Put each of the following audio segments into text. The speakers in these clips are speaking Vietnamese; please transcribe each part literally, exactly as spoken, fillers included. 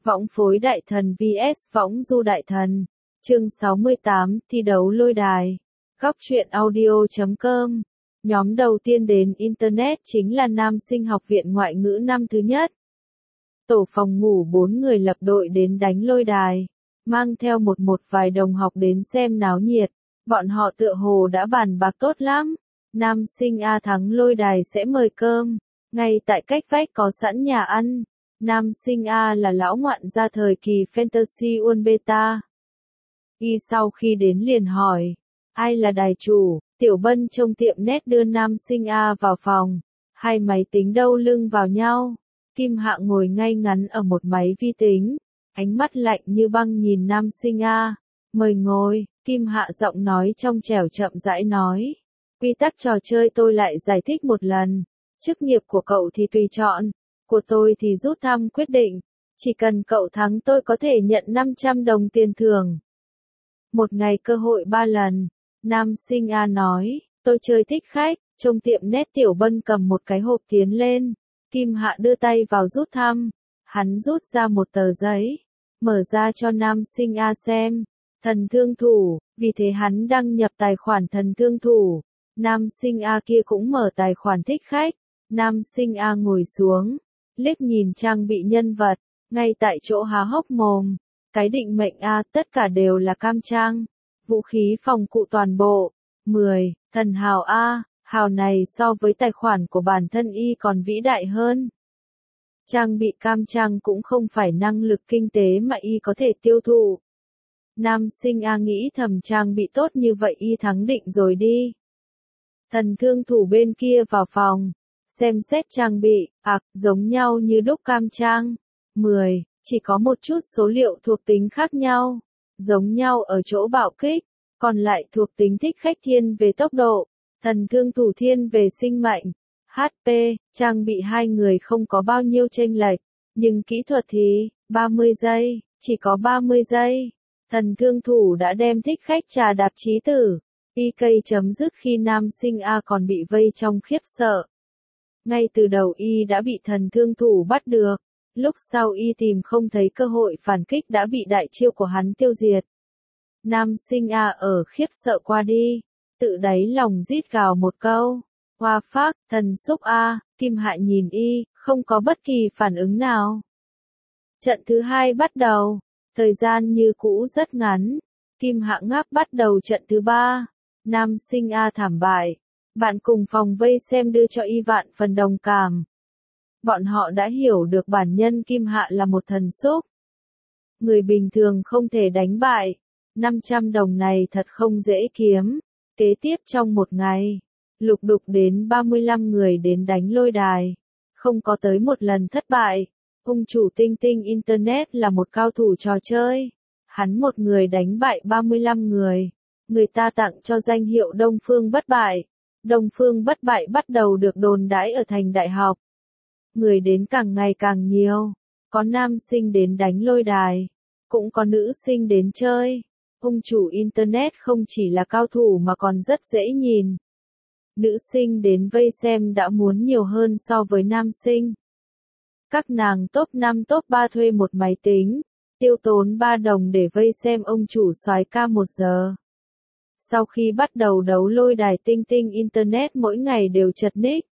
Võng phối đại thần vs võng du đại thần. Chương sáu mươi tám, thi đấu lôi đài. Góc truyện audio chấm com. Nhóm đầu tiên đến Internet chính là nam sinh học viện ngoại ngữ năm thứ nhất. Tổ phòng ngủ bốn người lập đội đến đánh lôi đài. Mang theo một một vài đồng học đến xem náo nhiệt. Bọn họ tựa hồ đã bàn bạc tốt lắm. Nam sinh A thắng lôi đài sẽ mời cơm. Ngay tại cách vách có sẵn nhà ăn. Nam sinh A là lão ngoạn gia thời kỳ Fantasy World Beta. Y sau khi đến liền hỏi, ai là đài chủ? Tiểu Bân trong tiệm nét đưa nam sinh A vào phòng. Hai máy tính đâu lưng vào nhau. Kim Hạ ngồi ngay ngắn ở một máy vi tính. Ánh mắt lạnh như băng nhìn nam sinh A. Mời ngồi, Kim Hạ giọng nói trong trẻo chậm rãi nói. Quy tắc trò chơi tôi lại giải thích một lần. Chức nghiệp của cậu thì tùy chọn. Của tôi thì rút thăm quyết định. Chỉ cần cậu thắng tôi có thể nhận năm trăm đồng tiền thưởng. Một ngày cơ hội ba lần. Nam sinh A nói, tôi chơi thích khách. Trong tiệm nét Tiểu Bân cầm một cái hộp tiến lên. Kim Hạ đưa tay vào rút thăm. Hắn rút ra một tờ giấy. Mở ra cho nam sinh A xem. Thần thương thủ, vì thế hắn đăng nhập tài khoản thần thương thủ. Nam sinh A kia cũng mở tài khoản thích khách. Nam sinh A ngồi xuống. Liếc nhìn trang bị nhân vật. Ngay tại chỗ há hốc mồm. Cái định mệnh A tất cả đều là cam trang. Vũ khí phòng cụ toàn bộ. mười. Thần hào A. Hào này so với tài khoản của bản thân y còn vĩ đại hơn. Trang bị cam trang cũng không phải năng lực kinh tế mà y có thể tiêu thụ. Nam sinh A nghĩ thầm trang bị tốt như vậy y thắng định rồi đi. Thần thương thủ bên kia vào phòng. Xem xét trang bị, ạc, giống nhau như đúc cam trang. mười. Chỉ có một chút số liệu thuộc tính khác nhau. Giống nhau ở chỗ bạo kích. Còn lại thuộc tính thích khách thiên về tốc độ. Thần thương thủ thiên về sinh mệnh. hát pê, trang bị hai người không có bao nhiêu chênh lệch. Nhưng kỹ thuật thì, ba mươi giây, chỉ có ba mươi giây. Thần thương thủ đã đem thích khách trà đạp chí tử. pê ca chấm dứt khi nam sinh A còn bị vây trong khiếp sợ. Ngay từ đầu y đã bị thần thương thủ bắt được. Lúc sau y tìm không thấy cơ hội phản kích đã bị đại chiêu của hắn tiêu diệt. Nam sinh A ở khiếp sợ qua đi. Tự đáy lòng rít gào một câu. Hoa phác, thần xúc A, Kim Hạ nhìn y, không có bất kỳ phản ứng nào. Trận thứ hai bắt đầu. Thời gian như cũ rất ngắn. Kim Hạ ngáp bắt đầu trận thứ ba. Nam sinh A thảm bại. Bạn cùng phòng vây xem đưa cho y vạn phần đồng cảm. Bọn họ đã hiểu được bản nhân Kim Hạ là một thần xúc. Người bình thường không thể đánh bại. năm trăm đồng này thật không dễ kiếm. Kế tiếp trong một ngày, lục đục đến ba mươi lăm người đến đánh lôi đài. Không có tới một lần thất bại. Ông chủ Tinh Tinh Internet là một cao thủ trò chơi. Hắn một người đánh bại ba mươi lăm người. Người ta tặng cho danh hiệu Đông Phương Bất Bại. Đông Phương Bất Bại bắt đầu được đồn đãi ở thành đại học. Người đến càng ngày càng nhiều. Có nam sinh đến đánh lôi đài. Cũng có nữ sinh đến chơi. Ông chủ Internet không chỉ là cao thủ mà còn rất dễ nhìn. Nữ sinh đến vây xem đã muốn nhiều hơn so với nam sinh. Các nàng top năm top ba thuê một máy tính. Tiêu tốn ba đồng để vây xem ông chủ soái ca một giờ. Sau khi bắt đầu đấu lôi đài Tinh Tinh Internet mỗi ngày đều chật ních.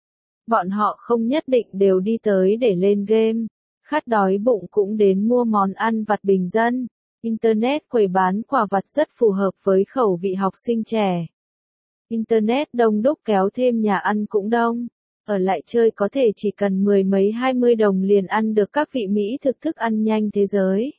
Bọn họ không nhất định đều đi tới để lên game. Khát đói bụng cũng đến mua món ăn vặt bình dân. Internet quầy bán quà vặt rất phù hợp với khẩu vị học sinh trẻ. Internet đông đúc kéo thêm nhà ăn cũng đông. Ở lại chơi có thể chỉ cần mười mấy hai mươi đồng liền ăn được các vị mỹ thực thức ăn nhanh thế giới.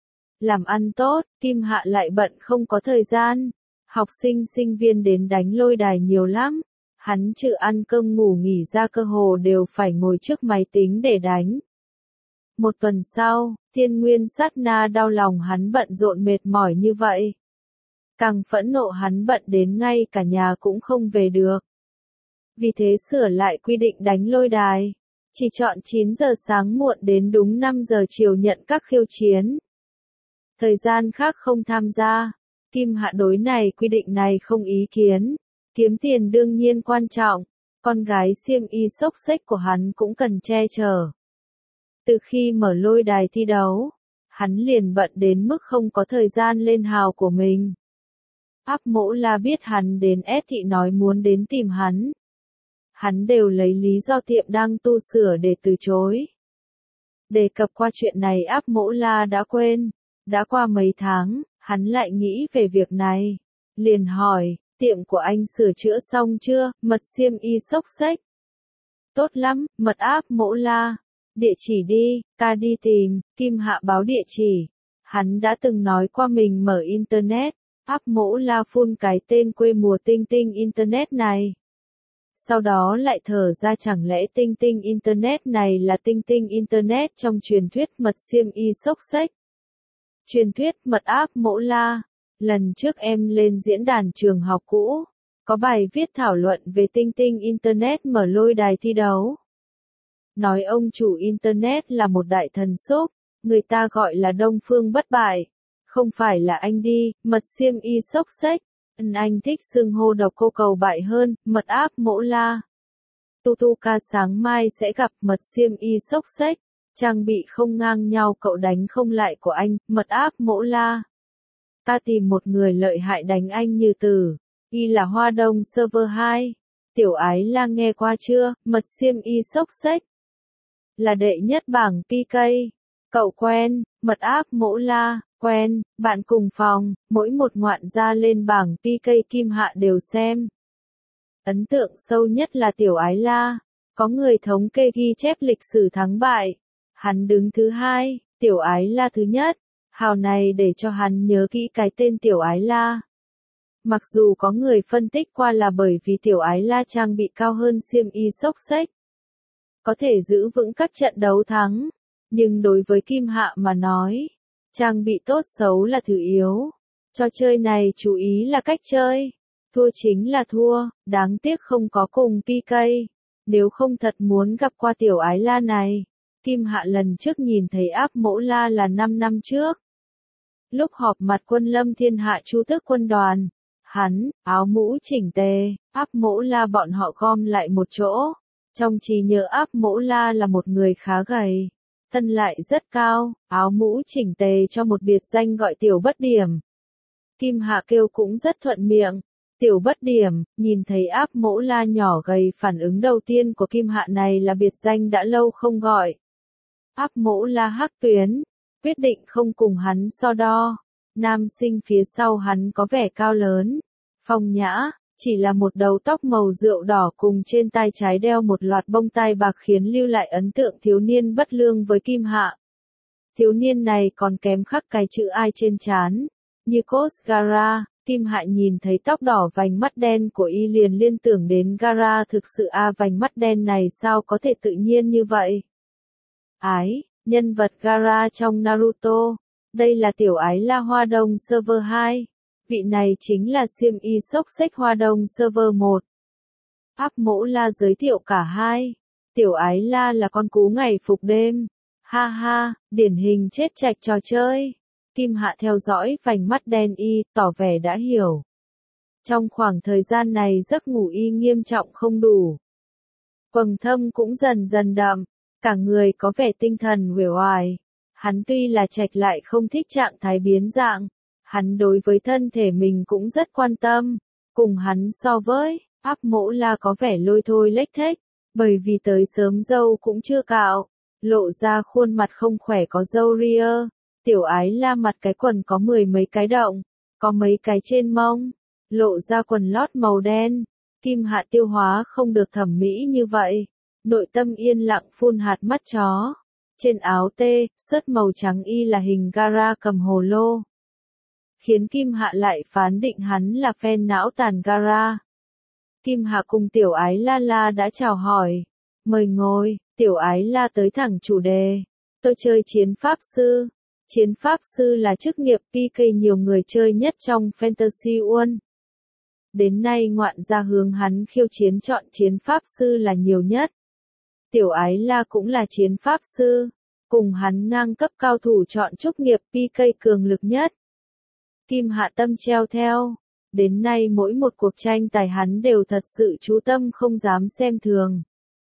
Làm ăn tốt, Kim Hạ lại bận không có thời gian. Học sinh sinh viên đến đánh lôi đài nhiều lắm. Hắn trừ ăn cơm ngủ nghỉ ra cơ hồ đều phải ngồi trước máy tính để đánh. Một tuần sau, Thiên Nguyên sát na đau lòng hắn bận rộn mệt mỏi như vậy. Càng phẫn nộ hắn bận đến ngay cả nhà cũng không về được. Vì thế sửa lại quy định đánh lôi đài. Chỉ chọn chín giờ sáng muộn đến đúng năm giờ chiều nhận các khiêu chiến. Thời gian khác không tham gia. Kim Hạ đối này quy định này không ý kiến. Kiếm tiền đương nhiên quan trọng. Con gái xiêm y xốc xếch của hắn cũng cần che chở. Từ khi mở lôi đài thi đấu, hắn liền bận đến mức không có thời gian lên hào của mình. Áp Mỗ La biết hắn đến S thị nói muốn đến tìm hắn. Hắn đều lấy lý do tiệm đang tu sửa để từ chối. Đề cập qua chuyện này Áp Mỗ La đã quên. Đã qua mấy tháng, hắn lại nghĩ về việc này. Liền hỏi, tiệm của anh sửa chữa xong chưa, mật xiêm y xốc xếch. Tốt lắm, mật Áp Mỗ La. Địa chỉ đi, ta đi tìm, Kim Hạ báo địa chỉ. Hắn đã từng nói qua mình mở Internet. Áp Mỗ La phun cái tên quê mùa Tinh Tinh Internet này. Sau đó lại thở ra chẳng lẽ Tinh Tinh Internet này là Tinh Tinh Internet trong truyền thuyết mật xiêm y xốc xếch. Truyền thuyết mật Áp Mỗ La. Lần trước em lên diễn đàn trường học cũ, có bài viết thảo luận về Tinh Tinh Internet mở lôi đài thi đấu. Nói ông chủ Internet là một đại thần súp, người ta gọi là Đông Phương bất bại. Không phải là anh đi, mật xiêm y xốc xếch. Anh thích xưng hô độc cô cầu bại hơn, mật Áp Mỗ La. Tu tu ca sáng mai sẽ gặp mật xiêm y xốc xếch. Trang bị không ngang nhau cậu đánh không lại của anh, mật Áp Mỗ La. Ta tìm một người lợi hại đánh anh như tử. Y là Hoa Đông server hai. Tiểu Ái La nghe qua chưa, mật xiêm y xốc xếch. Là đệ nhất bảng pê ca. Cậu quen, mật Áp Mỗ La, quen, bạn cùng phòng, mỗi một ngoạn gia lên bảng pê ca Kim Hạ đều xem. Ấn tượng sâu nhất là Tiểu Ái La. Có người thống kê ghi chép lịch sử thắng bại. Hắn đứng thứ hai, Tiểu Ái La thứ nhất. Hào này để cho hắn nhớ kỹ cái tên Tiểu Ái La. Mặc dù có người phân tích qua là bởi vì Tiểu Ái La trang bị cao hơn xiêm y xốc xếch. Có thể giữ vững các trận đấu thắng. Nhưng đối với Kim Hạ mà nói, trang bị tốt xấu là thứ yếu. Trò chơi này chú ý là cách chơi. Thua chính là thua, đáng tiếc không có cùng pê ca. Nếu không thật muốn gặp qua Tiểu Ái La này. Kim Hạ lần trước nhìn thấy Áp Mỗ La là năm năm trước. Lúc họp mặt quân lâm thiên hạ chu tước quân đoàn, hắn, áo mũ chỉnh tề, Áp Mỗ La bọn họ gom lại một chỗ. Trong trí nhớ Áp Mỗ La là một người khá gầy, thân lại rất cao, áo mũ chỉnh tề cho một biệt danh gọi Tiểu Bất Điểm. Kim Hạ kêu cũng rất thuận miệng, Tiểu Bất Điểm. Nhìn thấy Áp Mỗ La nhỏ gầy, phản ứng đầu tiên của Kim Hạ này là biệt danh đã lâu không gọi. Áp Mỗ La hắc tuyến, quyết định không cùng hắn so đo. Nam sinh phía sau hắn có vẻ cao lớn, phong nhã, chỉ là một đầu tóc màu rượu đỏ cùng trên tai trái đeo một loạt bông tai bạc khiến lưu lại ấn tượng thiếu niên bất lương với Kim Hạ. Thiếu niên này còn kém khắc cái chữ ai trên trán, như Cos Gara. Kim Hạ nhìn thấy tóc đỏ vành mắt đen của y liền liên tưởng đến Gara, thực sự a à, vành mắt đen này sao có thể tự nhiên như vậy. Ái, nhân vật Gara trong Naruto. Đây là Tiểu Ái La Hoa Đông server hai. Vị này chính là xiêm y xốc xếch Hoa Đông server một. Áp Mỗ La giới thiệu cả hai. Tiểu Ái La là con cú ngày phục đêm. Ha ha, điển hình chết chạch trò chơi. Kim Hạ theo dõi vành mắt đen y, tỏ vẻ đã hiểu. Trong khoảng thời gian này giấc ngủ y nghiêm trọng không đủ. Quầng thâm cũng dần dần đậm. Cả người có vẻ tinh thần uể oải. Hắn tuy là trạch lại không thích trạng thái biến dạng. Hắn đối với thân thể mình cũng rất quan tâm. Cùng hắn so với, Áp Mỗ La có vẻ lôi thôi lếch thếch. Bởi vì tới sớm râu cũng chưa cạo. Lộ ra khuôn mặt không khỏe có râu ria. Tiểu Ái La mặt cái quần có mười mấy cái động. Có mấy cái trên mông. Lộ ra quần lót màu đen. Kim Hạ tiêu hóa không được thẩm mỹ như vậy. Nội tâm yên lặng phun hạt mắt chó. Trên áo tê, sớt màu trắng y là hình Gara cầm hồ lô. Khiến Kim Hạ lại phán định hắn là fan não tàn Gara. Kim Hạ cùng Tiểu Ái La La đã chào hỏi. Mời ngồi, Tiểu Ái La tới thẳng chủ đề. Tôi chơi chiến pháp sư. Chiến pháp sư là chức nghiệp pê ca nhiều người chơi nhất trong Fantasy World. Đến nay ngoạn gia hướng hắn khiêu chiến chọn chiến pháp sư là nhiều nhất. Tiểu Ái La cũng là chiến pháp sư, cùng hắn ngang cấp cao thủ chọn chức nghiệp pê ca cường lực nhất. Kim Hạ tâm treo theo, đến nay mỗi một cuộc tranh tài hắn đều thật sự chú tâm không dám xem thường.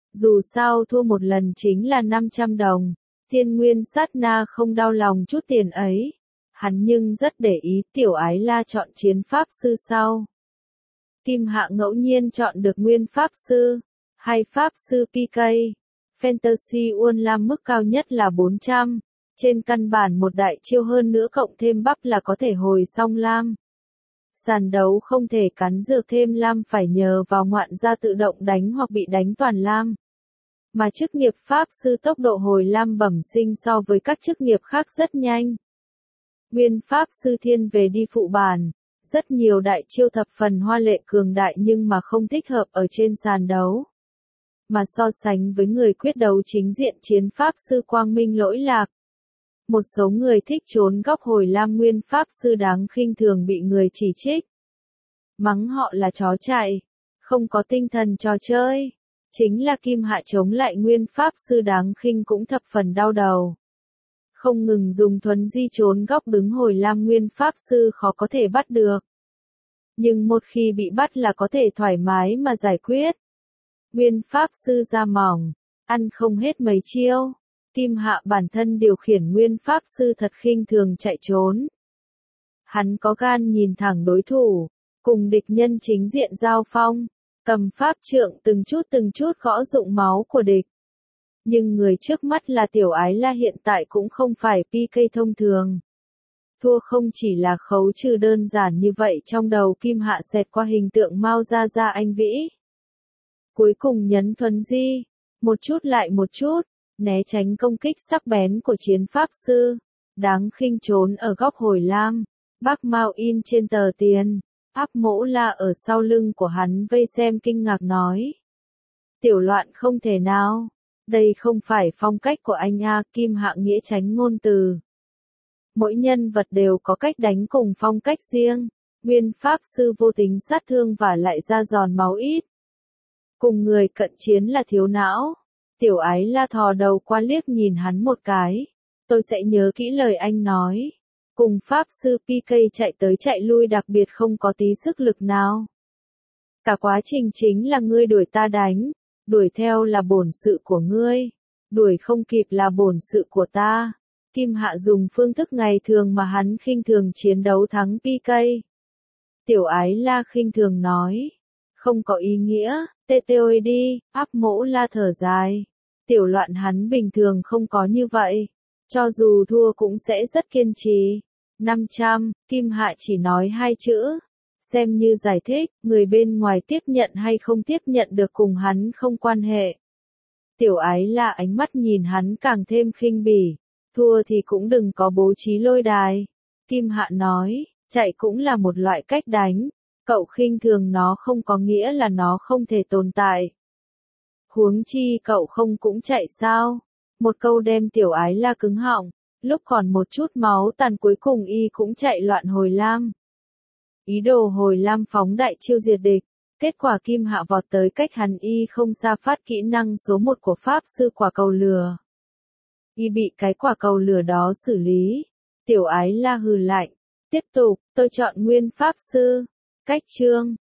Dù sao thua một lần chính là năm trăm đồng. Thiên Nguyên sát na không đau lòng chút tiền ấy. Hắn nhưng rất để ý Tiểu Ái La chọn chiến pháp sư sau. Kim Hạ ngẫu nhiên chọn được nguyên pháp sư, hay pháp sư pê ca. Fantasy Uôn Lam mức cao nhất là bốn trăm. Trên căn bản một đại chiêu hơn nữa cộng thêm bắp là có thể hồi xong lam. Sàn đấu không thể cắn dược thêm lam phải nhờ vào ngoạn gia tự động đánh hoặc bị đánh toàn lam. Mà chức nghiệp pháp sư tốc độ hồi lam bẩm sinh so với các chức nghiệp khác rất nhanh. Nguyên pháp sư thiên về đi phụ bản. Rất nhiều đại chiêu thập phần hoa lệ cường đại nhưng mà không thích hợp ở trên sàn đấu. Mà so sánh với người quyết đấu chính diện chiến pháp sư quang minh lỗi lạc. Một số người thích trốn góc hồi lam nguyên pháp sư đáng khinh thường bị người chỉ trích. Mắng họ là chó chạy, không có tinh thần trò chơi. Chính là Kim Hạ chống lại nguyên pháp sư đáng khinh cũng thập phần đau đầu. Không ngừng dùng thuấn di trốn góc đứng hồi lam nguyên pháp sư khó có thể bắt được. Nhưng một khi bị bắt là có thể thoải mái mà giải quyết. Nguyên pháp sư da mỏng, ăn không hết mấy chiêu. Kim Hạ bản thân điều khiển nguyên pháp sư thật khinh thường chạy trốn. Hắn có gan nhìn thẳng đối thủ, cùng địch nhân chính diện giao phong, cầm pháp trượng từng chút từng chút gõ rụng máu của địch. Nhưng người trước mắt là Tiểu Ái La hiện tại cũng không phải pê ca thông thường. Thua không chỉ là khấu trừ đơn giản như vậy, trong đầu Kim Hạ xẹt qua hình tượng Mao Gia Gia anh vĩ. Cuối cùng nhấn thuấn di, một chút lại một chút, né tránh công kích sắc bén của chiến pháp sư, đáng khinh trốn ở góc hồi lam, Bác Mao in trên tờ tiền, Áp Mỗ La ở sau lưng của hắn vây xem kinh ngạc nói. Tiểu Loạn không thể nào, đây không phải phong cách của anh a. Kim Hạ nghĩa tránh ngôn từ. Mỗi nhân vật đều có cách đánh cùng phong cách riêng, nguyên pháp sư vô tính sát thương và lại ra giòn máu ít. Cùng người cận chiến là thiếu não. Tiểu Ái La thò đầu qua liếc nhìn hắn một cái. Tôi sẽ nhớ kỹ lời anh nói. Cùng pháp sư pê ca chạy tới chạy lui đặc biệt không có tí sức lực nào. Cả quá trình chính là ngươi đuổi ta đánh. Đuổi theo là bổn sự của ngươi. Đuổi không kịp là bổn sự của ta. Kim Hạ dùng phương thức ngày thường mà hắn khinh thường chiến đấu thắng pê ca. Tiểu Ái La khinh thường nói. Không có ý nghĩa, tê tê ôi đi, Áp Mỗ La thở dài. Tiểu Loạn hắn bình thường không có như vậy. Cho dù thua cũng sẽ rất kiên trì. năm trăm, Kim Hạ chỉ nói hai chữ. Xem như giải thích, người bên ngoài tiếp nhận hay không tiếp nhận được cùng hắn không quan hệ. Tiểu Ái La ánh mắt nhìn hắn càng thêm khinh bỉ. Thua thì cũng đừng có bố trí lôi đài. Kim Hạ nói, chạy cũng là một loại cách đánh. Cậu khinh thường nó không có nghĩa là nó không thể tồn tại. Huống chi cậu không cũng chạy sao? Một câu đem Tiểu Ái La cứng họng, lúc còn một chút máu tàn cuối cùng y cũng chạy loạn hồi lam. Ý đồ hồi lam phóng đại chiêu diệt địch, kết quả Kim Hạ vọt tới cách hắn y không xa phát kỹ năng số một của pháp sư quả cầu lửa. Y bị cái quả cầu lửa đó xử lý. Tiểu Ái La hừ lạnh, tiếp tục, tôi chọn nguyên pháp sư. Cách chương